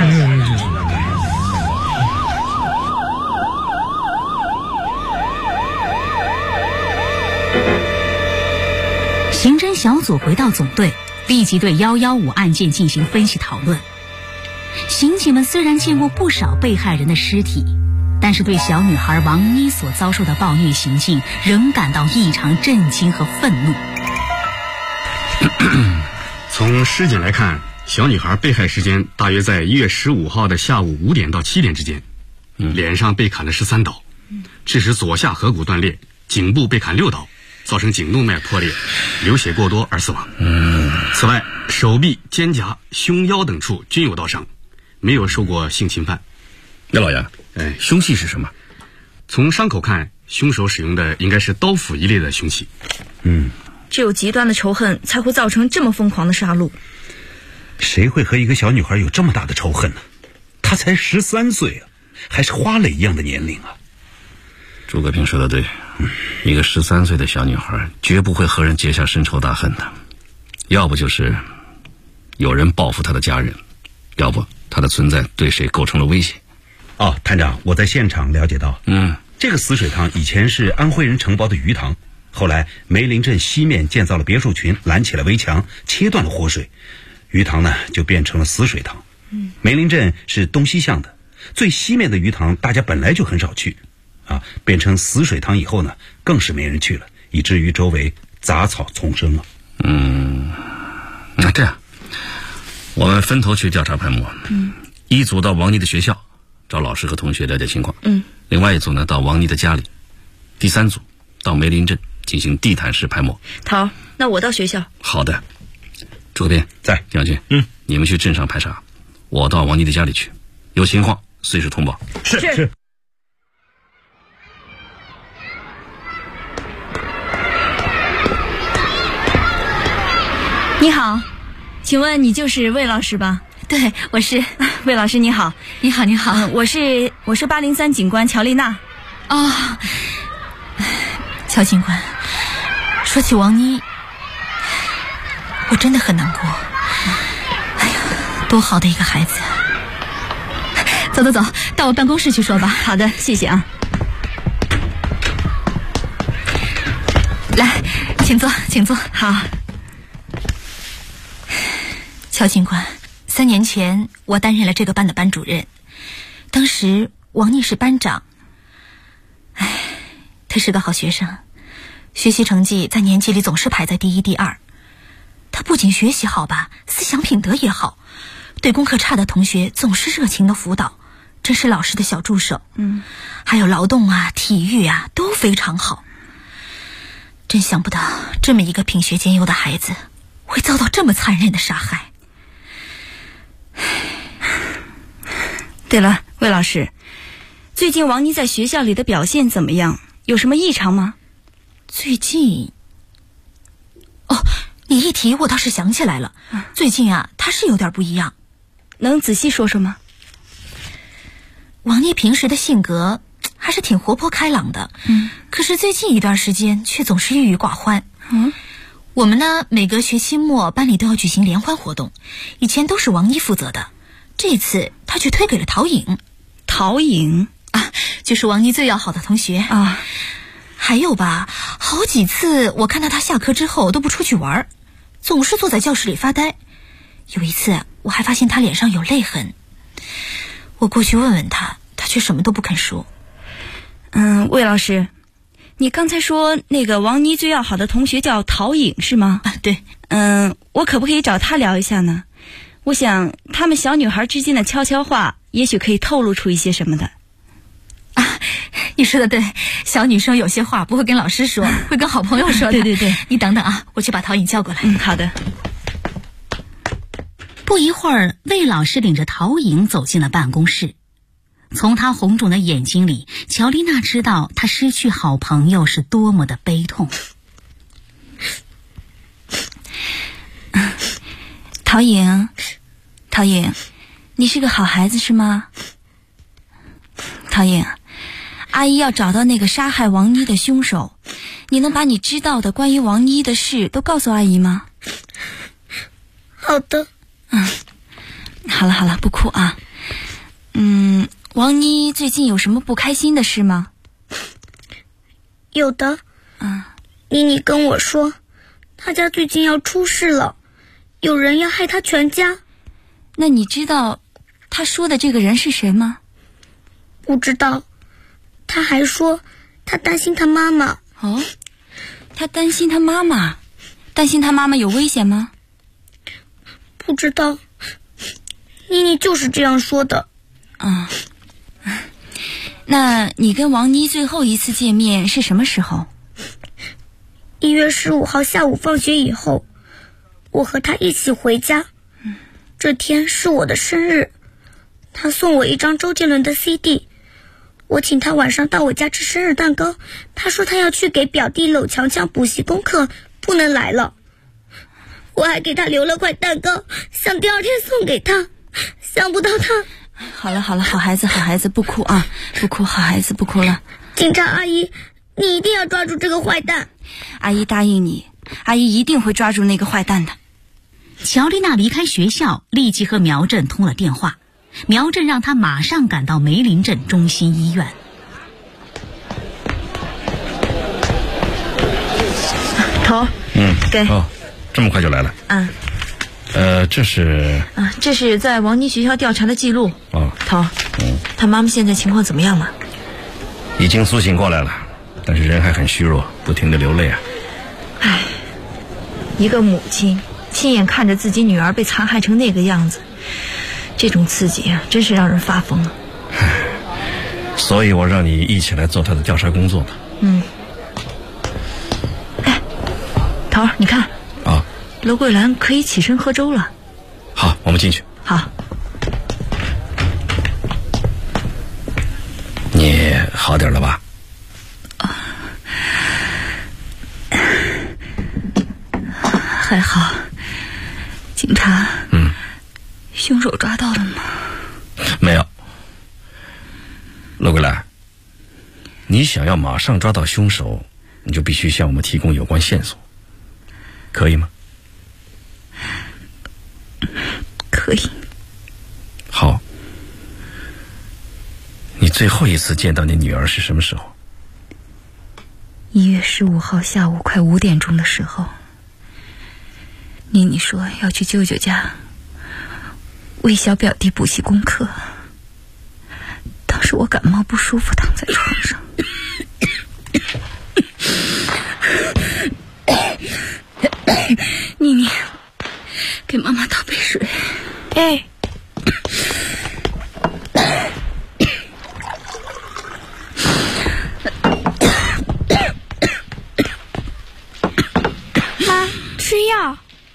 刑侦小组回到总队，立即对115案件进行分析讨论。刑警们虽然见过不少被害人的尸体，但是对小女孩王妮所遭受的暴虐行径仍感到异常震惊和愤怒。 从尸检来看，小女孩被害时间大约在1月15号的下午5点到7点之间。脸上被砍了13刀，致使左下颌骨断裂，颈部被砍6刀，造成颈动脉破裂，流血过多而死亡。此外，手臂、肩胛、胸腰等处均有刀伤，没有受过性侵犯。 那老杨，凶器是什么？ 从伤口看，凶手使用的应该是刀斧一类的凶器。 只有极端的仇恨才会造成这么疯狂的杀戮。 谁会和一个小女孩有这么大的仇恨呢？她才13岁啊，还是花蕾一样的年龄啊。 诸葛平说的对，一个13岁的小女孩绝不会和人结下深仇大恨的，要不就是有人报复她的家人，要不她的存在对谁构成了威胁。 探长，我在现场了解到，这个死水塘以前是安徽人承包的鱼塘，后来梅林镇西面建造了别墅群，拦起了围墙，切断了活水，鱼塘呢就变成了死水塘。梅林镇是东西向的，最西面的鱼塘大家本来就很少去变成死水塘以后呢，更是没人去了，以至于周围杂草丛生了。 那这样，我们分头去调查盘摸。一组到王妮的学校找老师和同学了解情况，另外一组呢到王妮的家里，第3组到梅林镇进行地毯式拍摸。 头，那我到学校。 好的，朱克斌在，丁小军，你们去镇上排查，我到王妮的家里去，有情况随时通报。 是。 你好，请问你就是魏老师吧？ 对，我是。 魏老师你好。 你好。 我是803警官乔丽娜。 乔警官，说起王妮，我真的很难过。多好的一个孩子。走，到我办公室去说吧。 好的，谢谢啊。 来，请坐。 好。 乔警官，3年前我担任了这个班的班主任，当时王妮是班长。她是个好学生，学习成绩在年级里总是排在第1、第2。她不仅学习好吧，思想品德也好，对功课差的同学总是热情的辅导，真是老师的小助手。还有劳动体育都非常好。真想不到这么一个品学兼优的孩子会遭到这么残忍的杀害。 对了，魏老师，最近王妮在学校里的表现怎么样？有什么异常吗？ 最近你一提我倒是想起来了，最近她是有点不一样。 能仔细说说吗？ 王妮平时的性格还是挺活泼开朗的，可是最近一段时间却总是郁郁寡欢。 我们呢，每个学期末班里都要举行联欢活动，以前都是王一负责的，这次他却推给了陶颖。 陶颖啊，就是王一最要好的同学啊。 还有吧，好几次我看到他下课之后都不出去玩，总是坐在教室里发呆。有一次我还发现他脸上有泪痕，我过去问问他，他却什么都不肯说。 魏老师，你刚才说那个王妮最要好的同学叫陶颖是吗？ 啊，对。 我可不可以找他聊一下呢？我想他们小女孩之间的悄悄话也许可以透露出一些什么的。 你说的对，小女生有些话不会跟老师说，会跟好朋友说的。 对对对， 你等等啊，我去把陶颖叫过来。 好的。 不一会儿，魏老师领着陶颖走进了办公室。从他红肿的眼睛里，乔丽娜知道他失去好朋友是多么的悲痛。 陶颖，你是个好孩子是吗？陶颖，阿姨要找到那个杀害王妮的凶手，你能把你知道的关于王妮的事都告诉阿姨吗？ 好的。 好了，不哭啊。王妮最近有什么不开心的事吗？ 有的。妮妮跟我说，她家最近要出事了，有人要害她全家。 那你知道她说的这个人是谁吗？ 不知道。她还说她担心她妈妈。 哦，她担心她妈妈？担心她妈妈有危险吗？ 不知道，妮妮就是这样说的。 那你跟王妮最后一次见面是什么时候 ？1月15号下午放学以后，我和她一起回家。这天是我的生日，她送我一张周杰伦的 CD， 我请她晚上到我家吃生日蛋糕，她说她要去给表弟搂强强补习功课，不能来了。我还给她留了块蛋糕，想第2天送给她，想不到她…… 好了，好孩子，不哭啊，不哭，好孩子，不哭了。 警察阿姨，你一定要抓住这个坏蛋。 阿姨答应你，阿姨一定会抓住那个坏蛋的。 乔丽娜离开学校，立即和苗振通了电话。苗振让他马上赶到梅林镇中心医院。 头，给。 哦，这么快就来了。这是这是在王妮学校调查的记录。头，他妈妈现在情况怎么样了？ 已经苏醒过来了，但是人还很虚弱，不停地流泪啊。 一个母亲亲眼看着自己女儿被残害成那个样子，这种刺激啊，真是让人发疯啊。 所以我让你一起来做他的调查工作的。 头儿，你看罗桂兰可以起身喝粥了。 好，我们进去。 好。 你好点了吧？ 还好。警察，凶手抓到了吗？ 没有。罗桂兰，你想要马上抓到凶手，你就必须向我们提供有关线索，可以吗？ 可以。 好。你最后一次见到你女儿是什么时候 ？1月15号下午快5点钟的时候，妮妮说要去舅舅家为小表弟补习功课。当时我感冒不舒服，躺在床上。妮妮，给妈妈倒杯水。 妈，吃药。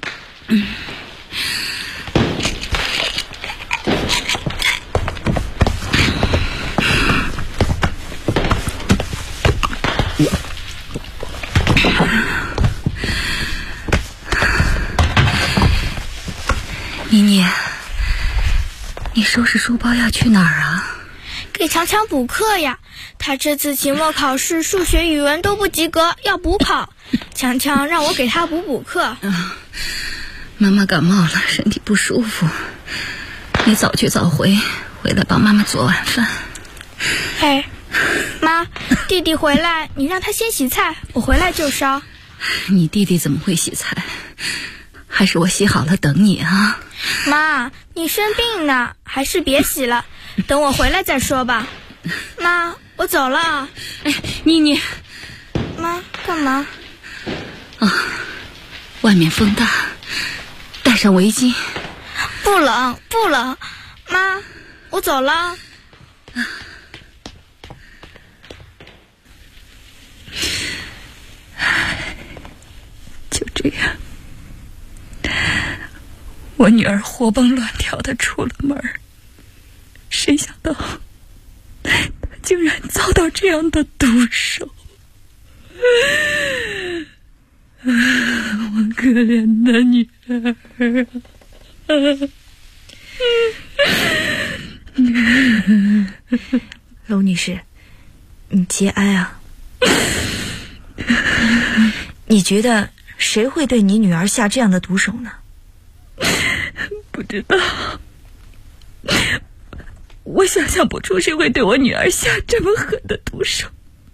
妮妮，你收拾书包要去哪儿啊？ 给强强补课呀，他这次期末考试数学、语文都不及格，要补考。 强强让我给他补课。 妈妈感冒了，身体不舒服，你早去早回来帮妈妈做晚饭。 嘿，妈，弟弟回来，你让他先洗菜，我回来就烧。 你弟弟怎么会洗菜？还是我洗好了等你啊？ 妈，你生病呢，还是别洗了，等我回来再说吧。妈，我走了。 哎，你， 妈，干嘛？ 外面风大，戴上围巾。 不冷，妈，我走了。 就这样，我女儿活蹦乱跳的出了门，谁想到她竟然遭到这样的毒手。我可怜的女儿娄女士，你节哀啊。你觉得谁会对你女儿下这样的毒手呢？ 不知道，我想象不出谁会对我女儿下这么狠的毒手。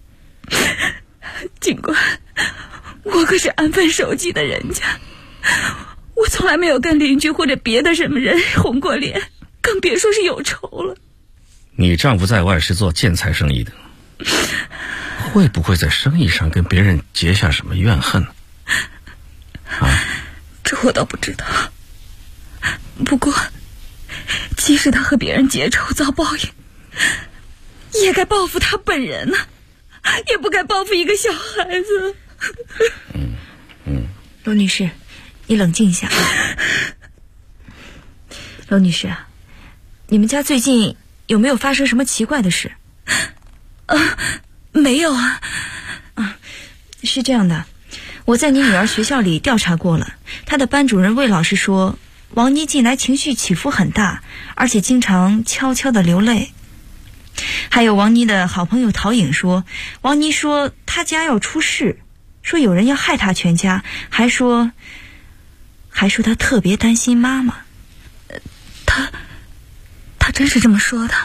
尽管我可是安分守己的人家，我从来没有跟邻居或者别的什么人红过脸，更别说是有仇了。 你丈夫在外是做建材生意的，会不会在生意上跟别人结下什么怨恨？ 这我倒不知道。不过即使他和别人结仇遭报应，也该报复他本人呢，也不该报复一个小孩子。 娄女士，你冷静一下。娄女士，你们家最近有没有发生什么奇怪的事？ 没有啊。 是这样的，我在你女儿学校里调查过了，她的班主任魏老师说，王妮近来情绪起伏很大，而且经常悄悄地流泪。还有王妮的好朋友陶颖说，王妮说她家要出事，说有人要害她全家，还说她特别担心妈妈。 他真是这么说的。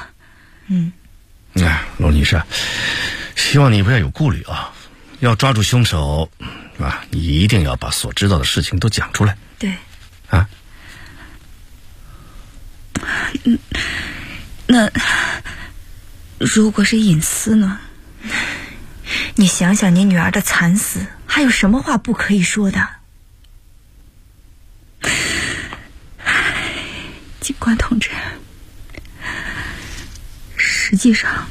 娄女士，希望你不要有顾虑啊，要抓住凶手你一定要把所知道的事情都讲出来。 对。 那如果是隐私呢？ 你想想你女儿的惨死，还有什么话不可以说的？ 警官同志，实际上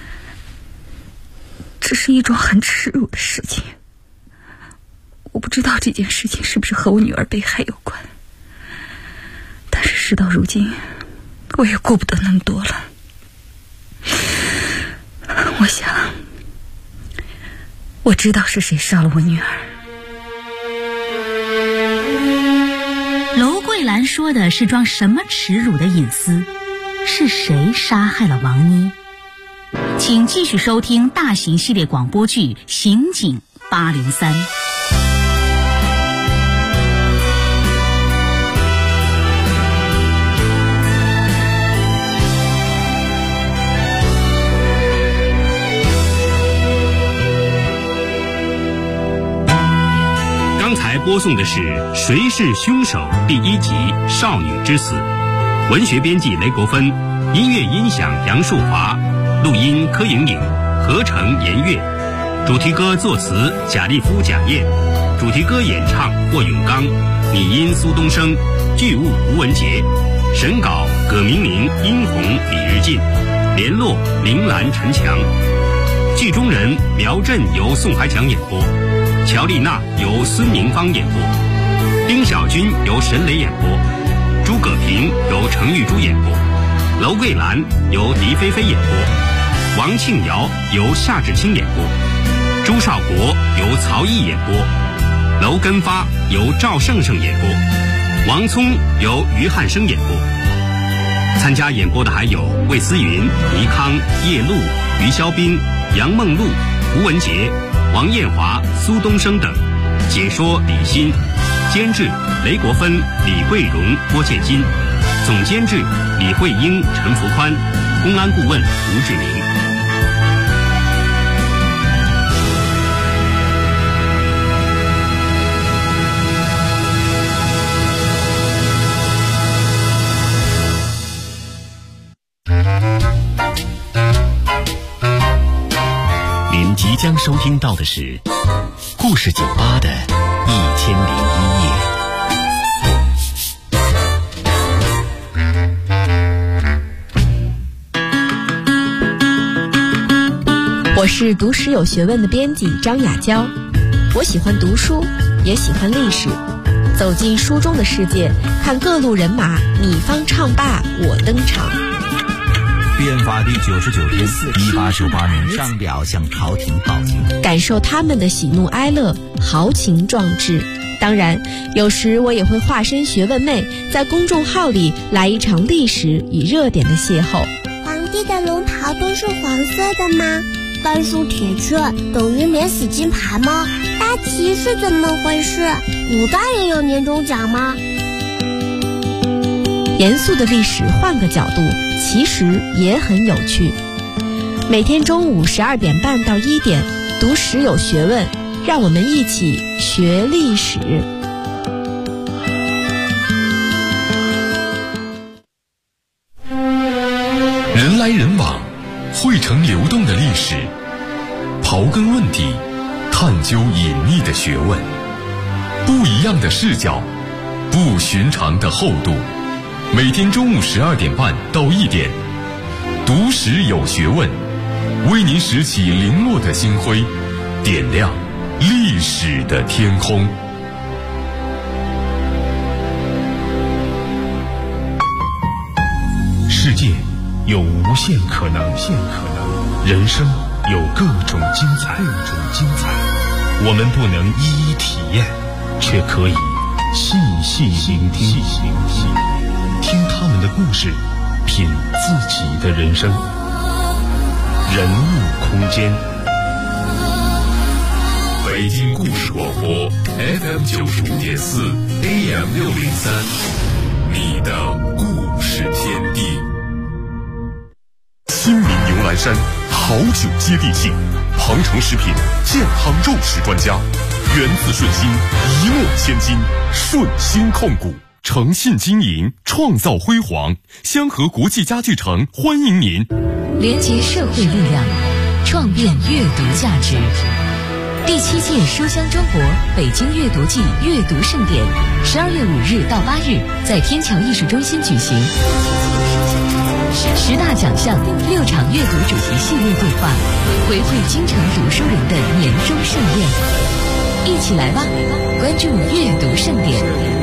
这是一桩很耻辱的事情。我不知道这件事情是不是和我女儿被害有关，但是事到如今，我也顾不得那么多了。我想，我知道是谁杀了我女儿。 娄桂兰说的是桩什么耻辱的隐私？是谁杀害了王妮？请继续收听大型系列广播剧《刑警803》。 刚才播送的是《谁是凶手》第1集《少女之死》，文学编辑雷国芬，音乐音响杨树华，录音柯莹莹，合成严月，主题歌作词贾立夫、贾燕，主题歌演唱霍永刚，拟音苏东升，剧务吴文杰，审稿葛明明、殷红、李日进，联络林兰、陈强，剧中人苗振由宋海强演播，乔丽娜由孙明芳演播，丁小军由沈磊演播，诸葛平由程玉珠演播，娄桂兰由狄菲菲演播，王庆瑶由夏志清演播，朱少国由曹毅演播，娄根发由赵胜胜演播，王聪由于汉生演播。参加演播的还有魏思云、倪康、叶璐、于肖斌、杨梦露、吴文杰、王艳华、苏东升等。 解说李欣，监制雷国芬、李桂荣、郭建新，总监制李慧英、陈福宽，公安顾问吴志明。 您即将收听到的是故事酒吧的1001夜。 我是读史有学问的编辑张雅娇，我喜欢读书，也喜欢历史，走进书中的世界，看各路人马你方唱罢我登场。 变法第99天，1898年上表向朝廷报警， 感受他们的喜怒哀乐，豪情壮志。当然，有时我也会化身学问妹，在公众号里来一场历史与热点的邂逅。 皇帝的龙袍都是黄色的吗？半数铁券等于免死金牌吗？大旗是怎么回事？古代也有年终奖吗？ 严肃的历史换个角度，其实也很有趣。每天中午12点半到1点，读史有学问，让我们一起学历史。 人来人往，汇成流动的历史，刨根问底，探究隐秘的学问，不一样的视角，不寻常的厚度。每天中午12点半到1点，读史有学问，为您拾起零落的星辉，点亮历史的天空。 世界有无限可能，人生有各种精彩。我们不能一一体验，却可以细细聆听，听他们的故事，品自己的人生。人物空间， 北京故事广播 FM95.4 AM603，你的故事天地。新民牛栏山好酒接地气，庞城食品健康肉食专家，源自顺心，一诺千金，顺心控股，诚信经营，创造辉煌。香河国际家具城欢迎您。 连结社会力量，创变阅读价值。第7届书香中国北京阅读季阅读盛典，12月5日到8日在天桥艺术中心举行。10大奖项，6场阅读主题系列对话，回馈京城读书人的年终盛宴。一起来吧，关注阅读盛典。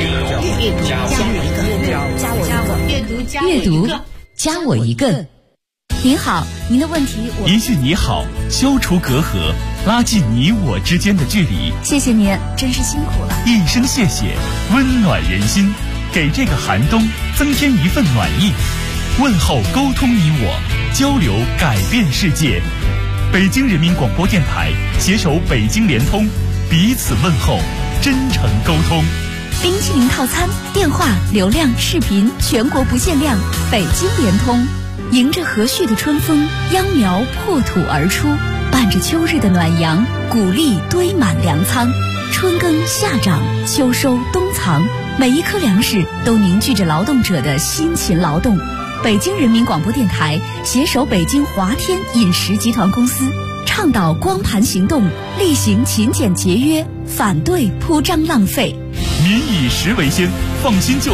阅读加我一个。 您好，您的问题我一句你好，消除隔阂，拉近你我之间的距离。 谢谢您，真是辛苦了。 一声谢谢，温暖人心，给这个寒冬增添一份暖意。问候沟通你我，交流改变世界。北京人民广播电台携手北京联通，彼此问候，真诚沟通。 冰淇淋套餐，电话、流量、视频全国不限量。北京联通，迎着和煦的春风，秧苗破土而出，伴着秋日的暖阳，谷粒堆满粮仓。春耕夏长，秋收冬藏，每一颗粮食都凝聚着劳动者的辛勤劳动。北京人民广播电台携手北京华天饮食集团公司，倡导光盘行动，厉行勤俭节约，反对铺张浪费。 民以食为先，放心就